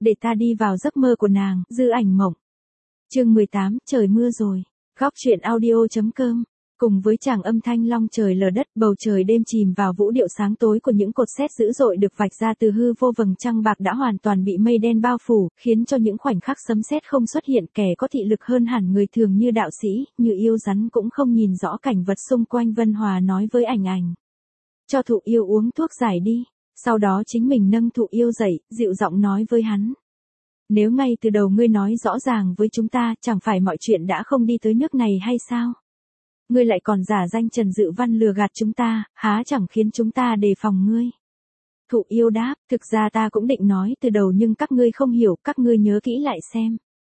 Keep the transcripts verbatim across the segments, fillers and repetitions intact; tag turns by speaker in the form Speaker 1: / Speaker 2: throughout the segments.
Speaker 1: để ta đi vào giấc mơ của nàng, Dư Ảnh Mộng. Chương mười tám, trời mưa rồi. Góc truyện audio.com. Cùng với tràng âm thanh long trời lở đất, bầu trời đêm chìm vào vũ điệu sáng tối của những cột sét dữ dội được vạch ra từ hư vô, vầng trăng bạc đã hoàn toàn bị mây đen bao phủ, khiến cho những khoảnh khắc sấm sét không xuất hiện. Kẻ có thị lực hơn hẳn người thường như đạo sĩ, như yêu rắn cũng không nhìn rõ cảnh vật xung quanh. Vân Hòa nói với Ảnh Ảnh: cho Thụ Yêu uống thuốc giải đi. Sau đó chính mình nâng Thụ Yêu dậy, dịu giọng nói với hắn: nếu ngay từ đầu ngươi nói rõ ràng với chúng ta, chẳng phải mọi chuyện đã không đi tới nước này hay sao? Ngươi lại còn giả danh Trần Dự Văn lừa gạt chúng ta, há chẳng khiến chúng ta đề phòng ngươi. Thụ Yêu đáp: thực ra ta cũng định nói từ đầu nhưng các ngươi không hiểu, các ngươi nhớ kỹ lại xem.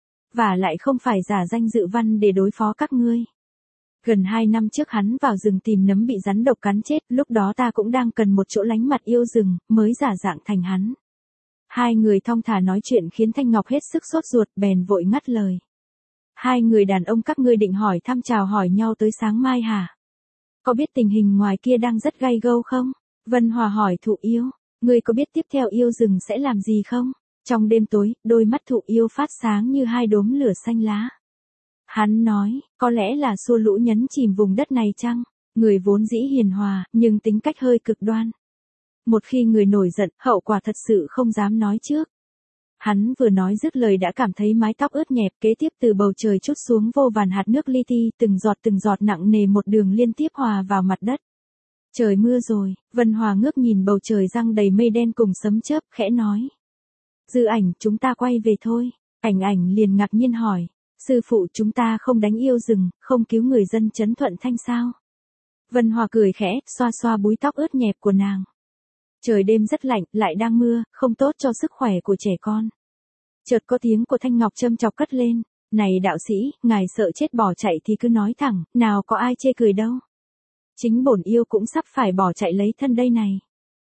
Speaker 1: Và lại không phải giả danh Dự Văn để đối phó các ngươi. Gần hai năm trước hắn vào rừng tìm nấm bị rắn độc cắn chết, lúc đó ta cũng đang cần một chỗ lánh mặt yêu rừng, mới giả dạng thành hắn. Hai người thong thả nói chuyện khiến Thanh Ngọc hết sức sốt ruột, bèn vội ngắt lời. Hai người đàn ông các ngươi định hỏi thăm chào hỏi nhau tới sáng mai hả? Có biết tình hình ngoài kia đang rất gay gâu không? Vân Hòa hỏi Thụ Yêu. Ngươi có biết tiếp theo yêu rừng sẽ làm gì không? Trong đêm tối, đôi mắt Thụ Yêu phát sáng như hai đốm lửa xanh lá. Hắn nói, có lẽ là xua lũ nhấn chìm vùng đất này chăng? Người vốn dĩ hiền hòa, nhưng tính cách hơi cực đoan. Một khi người nổi giận, hậu quả thật sự không dám nói trước. Hắn vừa nói dứt lời đã cảm thấy mái tóc ướt nhẹp, kế tiếp từ bầu trời trút xuống vô vàn hạt nước li ti, từng giọt từng giọt nặng nề một đường liên tiếp hòa vào mặt đất. Trời mưa rồi. Vân Hòa ngước nhìn bầu trời răng đầy mây đen cùng sấm chớp, khẽ nói: Dư Ảnh, chúng ta quay về thôi. Ảnh Ảnh liền ngạc nhiên hỏi: sư phụ, chúng ta không đánh yêu rừng, không cứu người dân Trấn Thuận Thanh sao? Vân Hòa cười khẽ, xoa xoa búi tóc ướt nhẹp của nàng. Trời đêm rất lạnh, lại đang mưa, không tốt cho sức khỏe của trẻ con. Chợt có tiếng của Thanh Ngọc châm chọc cất lên: này đạo sĩ, ngài sợ chết bỏ chạy thì cứ nói thẳng, nào có ai chê cười đâu. Chính bổn yêu cũng sắp phải bỏ chạy lấy thân đây này.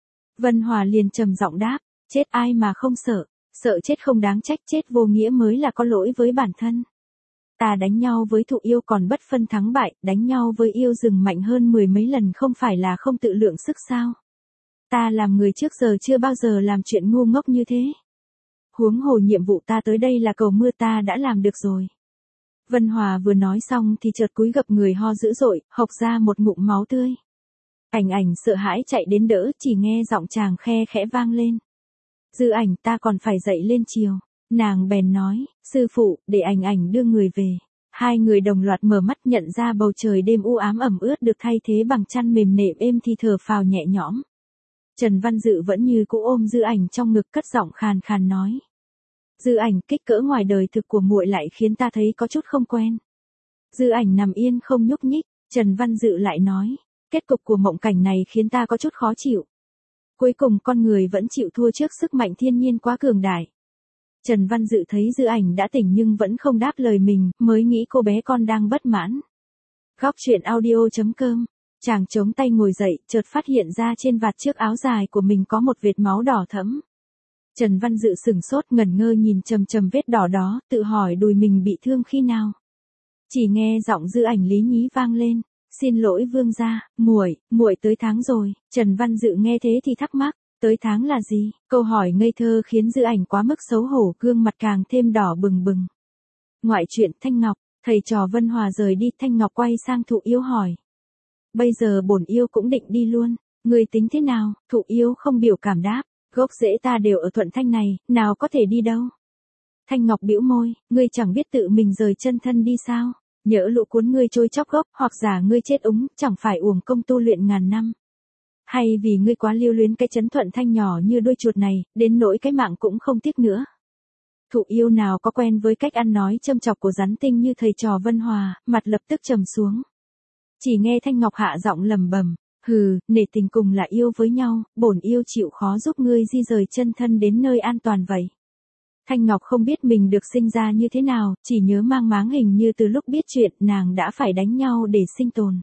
Speaker 1: Vân Hòa liền trầm giọng đáp: chết ai mà không sợ, sợ chết không đáng trách, chết vô nghĩa mới là có lỗi với bản thân. Ta đánh nhau với Thụ Yêu còn bất phân thắng bại, đánh nhau với yêu rừng mạnh hơn mười mấy lần không phải là không tự lượng sức sao? Ta làm người trước giờ chưa bao giờ làm chuyện ngu ngốc như thế. Huống hồ nhiệm vụ ta tới đây là cầu mưa, ta đã làm được rồi. Vân Hòa vừa nói xong thì chợt cúi gập người ho dữ dội, hộc ra một ngụm máu tươi. Ảnh Ảnh sợ hãi chạy đến đỡ, chỉ nghe giọng chàng khe khẽ vang lên: Dư Ảnh, ta còn phải dậy lên chiều. Nàng bèn nói: sư phụ, để Ảnh Ảnh đưa người về. Hai người đồng loạt mở mắt, nhận ra bầu trời đêm u ám ẩm ướt được thay thế bằng chăn mềm nệm êm thì thở phào nhẹ nhõm. Trần Văn Dự vẫn như cũ ôm Dư Ảnh trong ngực, cất giọng khàn khàn nói: Dư Ảnh, kích cỡ ngoài đời thực của muội lại khiến ta thấy có chút không quen. Dư Ảnh nằm yên không nhúc nhích. Trần Văn Dự lại nói: kết cục của mộng cảnh này khiến ta có chút khó chịu. Cuối cùng con người vẫn chịu thua trước sức mạnh thiên nhiên quá cường đại. Trần Văn Dự thấy Dư Ảnh đã tỉnh nhưng vẫn không đáp lời mình, mới nghĩ cô bé con đang bất mãn. Góc truyện audio.com. Chàng chống tay ngồi dậy, chợt phát hiện ra trên vạt chiếc áo dài của mình có một vệt máu đỏ thẫm. Trần Văn Dự sửng sốt ngẩn ngơ nhìn chằm chằm vết đỏ đó, tự hỏi đùi mình bị thương khi nào. Chỉ nghe giọng Dư Ảnh lý nhí vang lên: xin lỗi vương gia, muội, muội tới tháng rồi. Trần Văn Dự nghe thế thì thắc mắc: tới tháng là gì? Câu hỏi ngây thơ khiến Dư Ảnh quá mức xấu hổ, gương mặt càng thêm đỏ bừng bừng. Ngoại truyện Thanh Ngọc. Thầy trò Vân Hòa rời đi, Thanh Ngọc quay sang Thụ Yêu hỏi: bây giờ bổn yêu cũng định đi luôn, người tính thế nào? Thụ Yêu không biểu cảm đáp: gốc rễ ta đều ở Thuận Thanh này, nào có thể đi đâu. Thanh Ngọc bĩu môi: ngươi chẳng biết tự mình rời chân thân đi sao? Nhỡ lũ cuốn ngươi trôi chóc gốc, hoặc giả ngươi chết úng, chẳng phải uổng công tu luyện ngàn năm. Hay vì ngươi quá lưu luyến cái Trấn Thuận Thanh nhỏ như đôi chuột này, đến nỗi cái mạng cũng không tiếc nữa. Thụ Yêu nào có quen với cách ăn nói châm chọc của rắn tinh như thầy trò Vân Hòa, mặt lập tức trầm xuống. Chỉ nghe Thanh Ngọc hạ giọng lẩm bẩm: hừ, nể tình cùng là yêu với nhau, bổn yêu chịu khó giúp ngươi di rời chân thân đến nơi an toàn vậy. Thanh Ngọc không biết mình được sinh ra như thế nào, chỉ nhớ mang máng hình như từ lúc biết chuyện nàng đã phải đánh nhau để sinh tồn.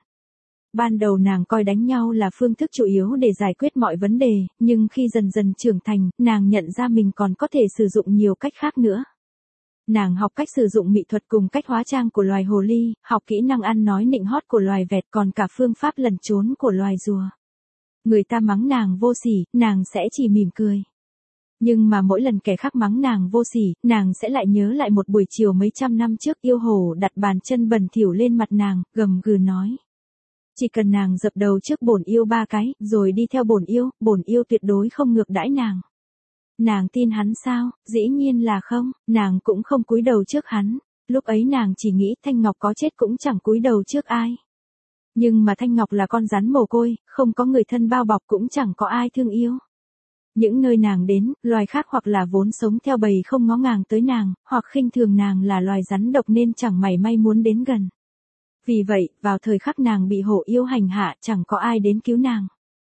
Speaker 1: Ban đầu nàng coi đánh nhau là phương thức chủ yếu để giải quyết mọi vấn đề, nhưng khi dần dần trưởng thành, nàng nhận ra mình còn có thể sử dụng nhiều cách khác nữa. Nàng học cách sử dụng mỹ thuật cùng cách hóa trang của loài hồ ly, học kỹ năng ăn nói nịnh hót của loài vẹt, còn cả phương pháp lẩn trốn của loài rùa. Người ta mắng nàng vô sỉ, nàng sẽ chỉ mỉm cười. Nhưng mà mỗi lần kẻ khác mắng nàng vô sỉ, nàng sẽ lại nhớ lại một buổi chiều mấy trăm năm trước yêu hồ đặt bàn chân bẩn thỉu lên mặt nàng, gầm gừ nói. Chỉ cần nàng dập đầu trước bổn yêu ba cái, rồi đi theo bổn yêu, bổn yêu tuyệt đối không ngược đãi nàng. Nàng tin hắn sao? Dĩ nhiên là không, nàng cũng không cúi đầu trước hắn. Lúc ấy nàng chỉ nghĩ Thanh Ngọc có chết cũng chẳng cúi đầu trước ai. Nhưng mà Thanh Ngọc là con rắn mồ côi, không có người thân bao bọc cũng chẳng có ai thương yêu. Những nơi nàng đến, loài khác hoặc là vốn sống theo bầy không ngó ngàng tới nàng, hoặc khinh thường nàng là loài rắn độc nên chẳng mảy may muốn đến gần. Vì vậy, vào thời khắc nàng bị hổ yêu hành hạ chẳng có ai đến cứu nàng.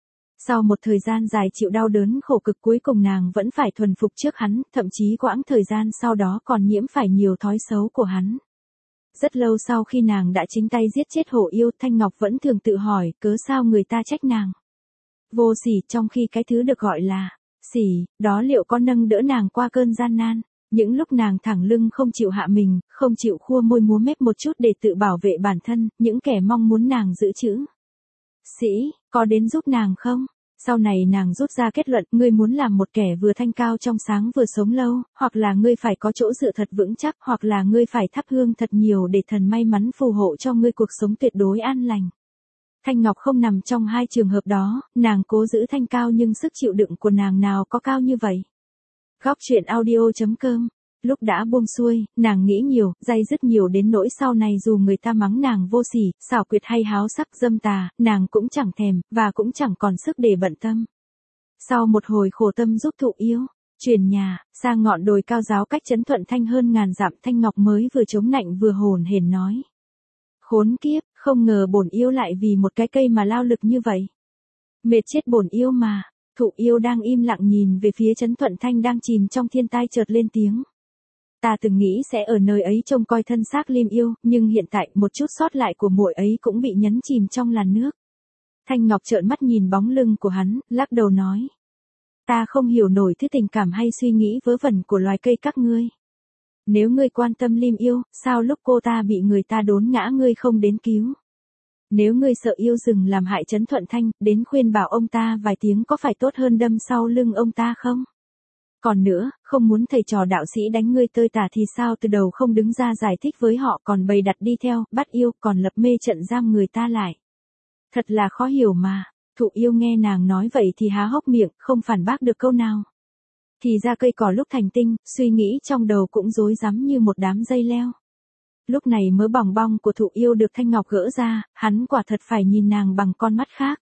Speaker 1: Sau một thời gian dài chịu đau đớn khổ cực cuối cùng nàng vẫn phải thuần phục trước hắn, thậm chí quãng thời gian sau đó còn nhiễm phải nhiều thói xấu của hắn. Rất lâu sau khi nàng đã chính tay giết chết hổ yêu, Thanh Ngọc vẫn thường tự hỏi, cớ sao người ta trách nàng vô sỉ trong khi cái thứ được gọi là sỉ, đó liệu có nâng đỡ nàng qua cơn gian nan. Những lúc nàng thẳng lưng không chịu hạ mình, không chịu khua môi múa mép một chút để tự bảo vệ bản thân, những kẻ mong muốn nàng giữ chữ sĩ, có đến giúp nàng không? Sau này nàng rút ra kết luận, ngươi muốn làm một kẻ vừa thanh cao trong sáng vừa sống lâu, hoặc là ngươi phải có chỗ dựa thật vững chắc, hoặc là ngươi phải thắp hương thật nhiều để thần may mắn phù hộ cho ngươi cuộc sống tuyệt đối an lành. Thanh Ngọc không nằm trong hai trường hợp đó, nàng cố giữ thanh cao nhưng sức chịu đựng của nàng nào có cao như vậy. Góc truyện audio chấm com. Lúc đã buông xuôi, nàng nghĩ nhiều, day dứt nhiều đến nỗi sau này dù người ta mắng nàng vô sỉ, xảo quyệt hay háo sắc dâm tà, nàng cũng chẳng thèm, và cũng chẳng còn sức để bận tâm. Sau một hồi khổ tâm giúp thụ yêu, chuyển nhà, sang ngọn đồi cao giáo cách Trấn Thuận Thanh hơn ngàn dặm, Thanh Ngọc mới vừa chống nạnh vừa hồn hển nói. Khốn kiếp, không ngờ bổn yêu lại vì một cái cây mà lao lực như vậy. Mệt chết bổn yêu mà. Thụ yêu đang im lặng nhìn về phía Trấn Thuận Thanh đang chìm trong thiên tai chợt lên tiếng. Ta từng nghĩ sẽ ở nơi ấy trông coi thân xác Lim yêu, nhưng hiện tại một chút sót lại của muội ấy cũng bị nhấn chìm trong làn nước. Thanh Ngọc trợn mắt nhìn bóng lưng của hắn, lắc đầu nói. Ta không hiểu nổi thứ tình cảm hay suy nghĩ vớ vẩn của loài cây các ngươi. Nếu ngươi quan tâm Lim yêu, sao lúc cô ta bị người ta đốn ngã ngươi không đến cứu? Nếu ngươi sợ yêu rừng làm hại Trấn Thuận Thanh, đến khuyên bảo ông ta vài tiếng có phải tốt hơn đâm sau lưng ông ta không? Còn nữa, không muốn thầy trò đạo sĩ đánh ngươi tơi tả thì sao từ đầu không đứng ra giải thích với họ còn bày đặt đi theo, bắt yêu, còn lập mê trận giam người ta lại. Thật là khó hiểu mà. Thụ yêu nghe nàng nói vậy thì há hốc miệng, không phản bác được câu nào. Thì ra cây cỏ lúc thành tinh, suy nghĩ trong đầu cũng rối rắm như một đám dây leo. Lúc này mớ bòng bong của thụ yêu được Thanh Ngọc gỡ ra, hắn quả thật phải nhìn nàng bằng con mắt khác.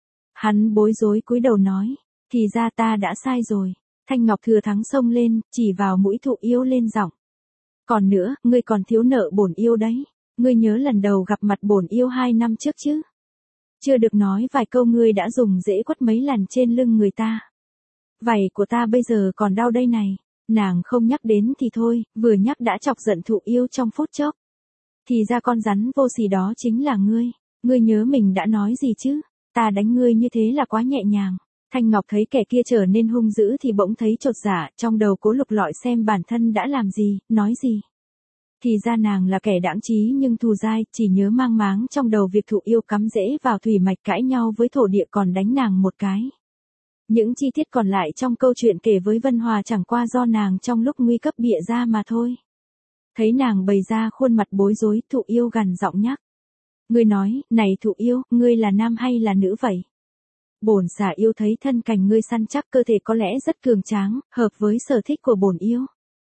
Speaker 1: Hắn bối rối cúi đầu nói, thì ra ta đã sai rồi. Thanh Ngọc thừa thắng xông lên, chỉ vào mũi thụ yêu lên giọng. Còn nữa, ngươi còn thiếu nợ bổn yêu đấy. Ngươi nhớ lần đầu gặp mặt bổn yêu hai năm trước chứ? Chưa được nói vài câu ngươi đã dùng rễ quất mấy lần trên lưng người ta. Vảy của ta bây giờ còn đau đây này. Nàng không nhắc đến thì thôi, vừa nhắc đã chọc giận thụ yêu trong phút chốc. Thì ra con rắn vô sỉ đó chính là ngươi. Ngươi nhớ mình đã nói gì chứ? Ta đánh ngươi như thế là quá nhẹ nhàng. Thanh Ngọc thấy kẻ kia trở nên hung dữ thì bỗng thấy chột dạ, trong đầu cố lục lọi xem bản thân đã làm gì, nói gì. Thì ra nàng là kẻ đãng trí nhưng thù dai, chỉ nhớ mang máng trong đầu việc thụ yêu cắm rễ vào thủy mạch cãi nhau với thổ địa còn đánh nàng một cái. Những chi tiết còn lại trong câu chuyện kể với Vân Hòa chẳng qua do nàng trong lúc nguy cấp bịa ra mà thôi. Thấy nàng bày ra khuôn mặt bối rối, thụ yêu gằn giọng nhắc. Ngươi nói, này thụ yêu, ngươi là nam hay là nữ vậy? Bổn xà yêu thấy thân cành ngươi săn chắc cơ thể có lẽ rất cường tráng, hợp với sở thích của bổn yêu.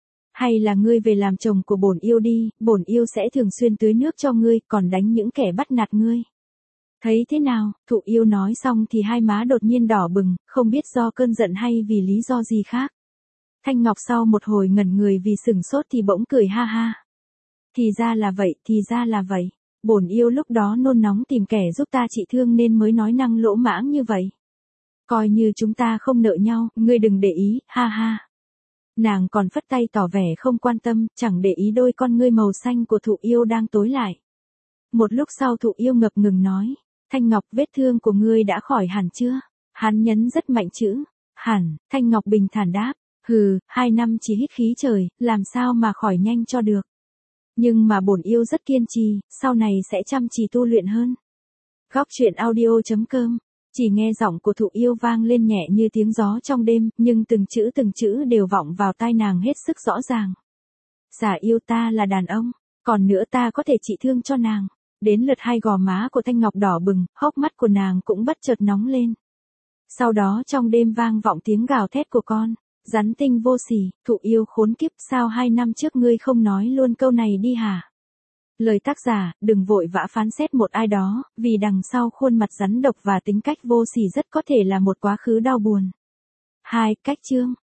Speaker 1: Hay là ngươi về làm chồng của bổn yêu đi, bổn yêu sẽ thường xuyên tưới nước cho ngươi, còn đánh những kẻ bắt nạt ngươi. Thấy thế nào? Thụ yêu nói xong thì hai má đột nhiên đỏ bừng, không biết do cơn giận hay vì lý do gì khác. Thanh Ngọc sau một hồi ngẩn người vì sửng sốt thì bỗng cười ha ha. Thì ra là vậy, thì ra là vậy. Bổn yêu lúc đó nôn nóng tìm kẻ giúp ta trị thương nên mới nói năng lỗ mãng như vậy. Coi như chúng ta không nợ nhau, ngươi đừng để ý, ha ha. Nàng còn phất tay tỏ vẻ không quan tâm, chẳng để ý đôi con ngươi màu xanh của thụ yêu đang tối lại. Một lúc sau thụ yêu ngập ngừng nói, Thanh Ngọc vết thương của ngươi đã khỏi hẳn chưa? Hắn nhấn rất mạnh chữ, hẳn, Thanh Ngọc bình thản đáp, hừ, hai năm chỉ hít khí trời, làm sao mà khỏi nhanh cho được. Nhưng mà bổn yêu rất kiên trì, sau này sẽ chăm chỉ tu luyện hơn. Góc truyện audio chấm com Chỉ nghe giọng của Thụ Yêu vang lên nhẹ như tiếng gió trong đêm, nhưng từng chữ từng chữ đều vọng vào tai nàng hết sức rõ ràng. Giả yêu ta là đàn ông, còn nữa ta có thể trị thương cho nàng. Đến lượt hai gò má của Thanh Ngọc đỏ bừng, hốc mắt của nàng cũng bất chợt nóng lên. Sau đó trong đêm vang vọng tiếng gào thét của con. Rắn tinh vô sỉ, Thụ Yêu khốn kiếp, sao hai năm trước ngươi không nói luôn câu này đi hả? Lời tác giả, đừng vội vã phán xét một ai đó, vì đằng sau khuôn mặt rắn độc và tính cách vô sỉ rất có thể là một quá khứ đau buồn. Hai, cách chương.